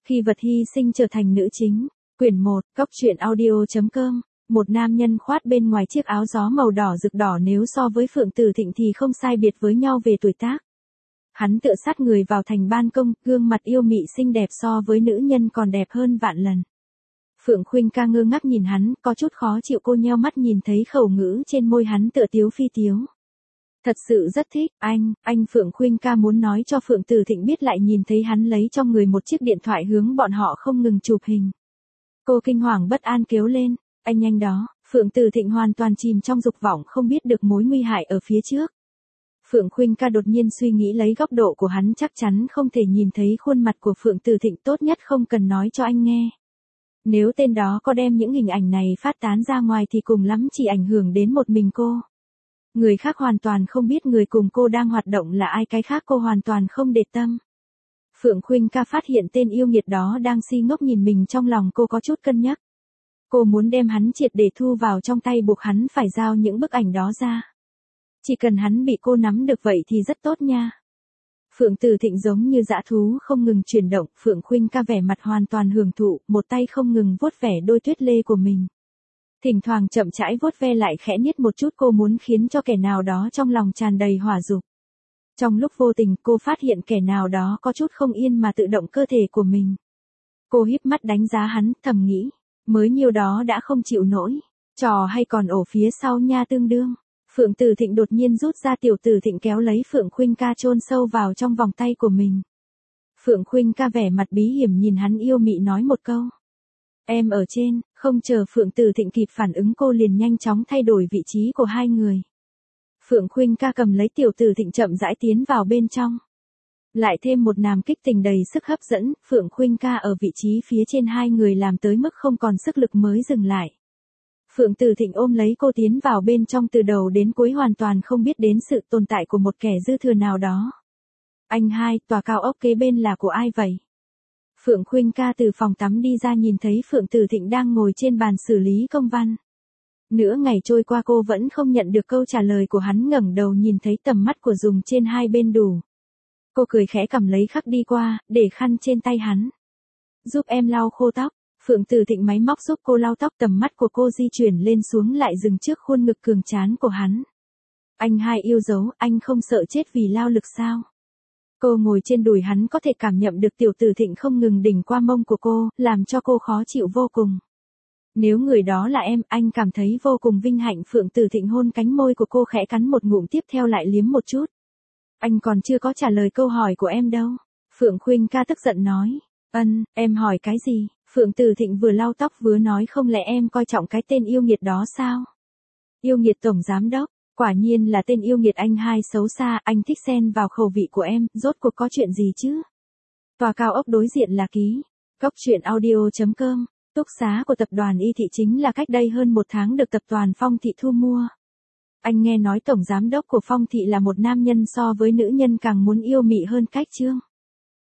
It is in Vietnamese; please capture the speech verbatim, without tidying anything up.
Khi vật hy sinh trở thành nữ chính. Quyển một, Cóc truyện audio chấm com. Một nam nhân khoát bên ngoài chiếc áo gió màu đỏ rực đỏ, nếu so với Phượng Tử Thịnh thì không sai biệt với nhau về tuổi tác. Hắn tựa sát người vào thành ban công, gương mặt yêu mị xinh đẹp so với nữ nhân còn đẹp hơn vạn lần. Phượng Khuynh ca ngơ ngác nhìn hắn, có chút khó chịu, cô nheo mắt nhìn thấy khẩu ngữ trên môi hắn tựa tiếu phi tiếu. Thật sự rất thích, anh, anh Phượng Khuynh ca muốn nói cho Phượng Tử Thịnh biết, lại nhìn thấy hắn lấy trong người một chiếc điện thoại hướng bọn họ không ngừng chụp hình. Cô kinh hoàng bất an kêu lên, anh nhanh đó. Phượng Tử Thịnh hoàn toàn chìm trong dục vọng, không biết được mối nguy hại ở phía trước. Phượng Khuynh ca đột nhiên suy nghĩ lấy góc độ của hắn chắc chắn không thể nhìn thấy khuôn mặt của Phượng Tử Thịnh, tốt nhất không cần nói cho anh nghe. Nếu tên đó có đem những hình ảnh này phát tán ra ngoài thì cùng lắm chỉ ảnh hưởng đến một mình cô. Người khác hoàn toàn không biết người cùng cô đang hoạt động là ai, cái khác cô hoàn toàn không để tâm. Phượng Khuynh ca phát hiện tên yêu nghiệt đó đang si ngốc nhìn mình, trong lòng cô có chút cân nhắc. Cô muốn đem hắn triệt để thu vào trong tay, buộc hắn phải giao những bức ảnh đó ra. Chỉ cần hắn bị cô nắm được vậy thì rất tốt nha. Phượng Tử Thịnh giống như dã thú không ngừng chuyển động, Phượng Khuynh ca vẻ mặt hoàn toàn hưởng thụ, một tay không ngừng vuốt vẻ đôi tuyết lê của mình. Thỉnh thoảng chậm rãi vuốt ve lại khẽ niết một chút, cô muốn khiến cho kẻ nào đó trong lòng tràn đầy hỏa dục. Trong lúc vô tình cô phát hiện kẻ nào đó có chút không yên mà tự động cơ thể của mình. Cô híp mắt đánh giá hắn, thầm nghĩ, mới nhiêu đó đã không chịu nổi, trò hay còn ổ phía sau nha tương đương. Phượng Tử Thịnh đột nhiên rút ra Tiểu Tử Thịnh kéo lấy Phượng Khuynh ca chôn sâu vào trong vòng tay của mình. Phượng Khuynh ca vẻ mặt bí hiểm nhìn hắn yêu mị nói một câu. Em ở trên, không chờ Phượng Tử Thịnh kịp phản ứng cô liền nhanh chóng thay đổi vị trí của hai người. Phượng Khuynh ca cầm lấy Tiểu Tử Thịnh chậm rãi tiến vào bên trong. Lại thêm một nàm kích tình đầy sức hấp dẫn, Phượng Khuynh ca ở vị trí phía trên hai người làm tới mức không còn sức lực mới dừng lại. Phượng Tử Thịnh ôm lấy cô tiến vào bên trong, từ đầu đến cuối hoàn toàn không biết đến sự tồn tại của một kẻ dư thừa nào đó. Anh hai, tòa cao ốc kế bên là của ai vậy? Phượng Khuynh ca từ phòng tắm đi ra nhìn thấy Phượng Tử Thịnh đang ngồi trên bàn xử lý công văn. Nửa ngày trôi qua cô vẫn không nhận được câu trả lời của hắn, ngẩng đầu nhìn thấy tầm mắt của Dùng trên hai bên đủ. Cô cười khẽ cầm lấy khắc đi qua, để khăn trên tay hắn. Giúp em lau khô tóc. Phượng Tử Thịnh máy móc giúp cô lau tóc, tầm mắt của cô di chuyển lên xuống lại dừng trước khuôn ngực cường tráng của hắn. Anh hai yêu dấu, anh không sợ chết vì lao lực sao? Cô ngồi trên đùi hắn, có thể cảm nhận được Tiểu Tử Thịnh không ngừng đỉnh qua mông của cô, làm cho cô khó chịu vô cùng. Nếu người đó là em, anh cảm thấy vô cùng vinh hạnh. Phượng Tử Thịnh hôn cánh môi của cô khẽ cắn một ngụm, tiếp theo lại liếm một chút. Anh còn chưa có trả lời câu hỏi của em đâu. Phượng Khuynh ca tức giận nói. Ân, em hỏi cái gì? Phượng Tử Thịnh vừa lau tóc vừa nói, không lẽ em coi trọng cái tên yêu nghiệt đó sao? Yêu nghiệt tổng giám đốc, quả nhiên là tên yêu nghiệt anh hai xấu xa, anh thích xen vào khẩu vị của em, rốt cuộc có chuyện gì chứ? Tòa cao ốc đối diện là ký. Cóc truyện audio chấm com. Túc xá của tập đoàn Y Thị chính là cách đây hơn một tháng được tập đoàn Phong Thị thu mua. Anh nghe nói tổng giám đốc của Phong Thị là một nam nhân so với nữ nhân càng muốn yêu mị hơn cách chương.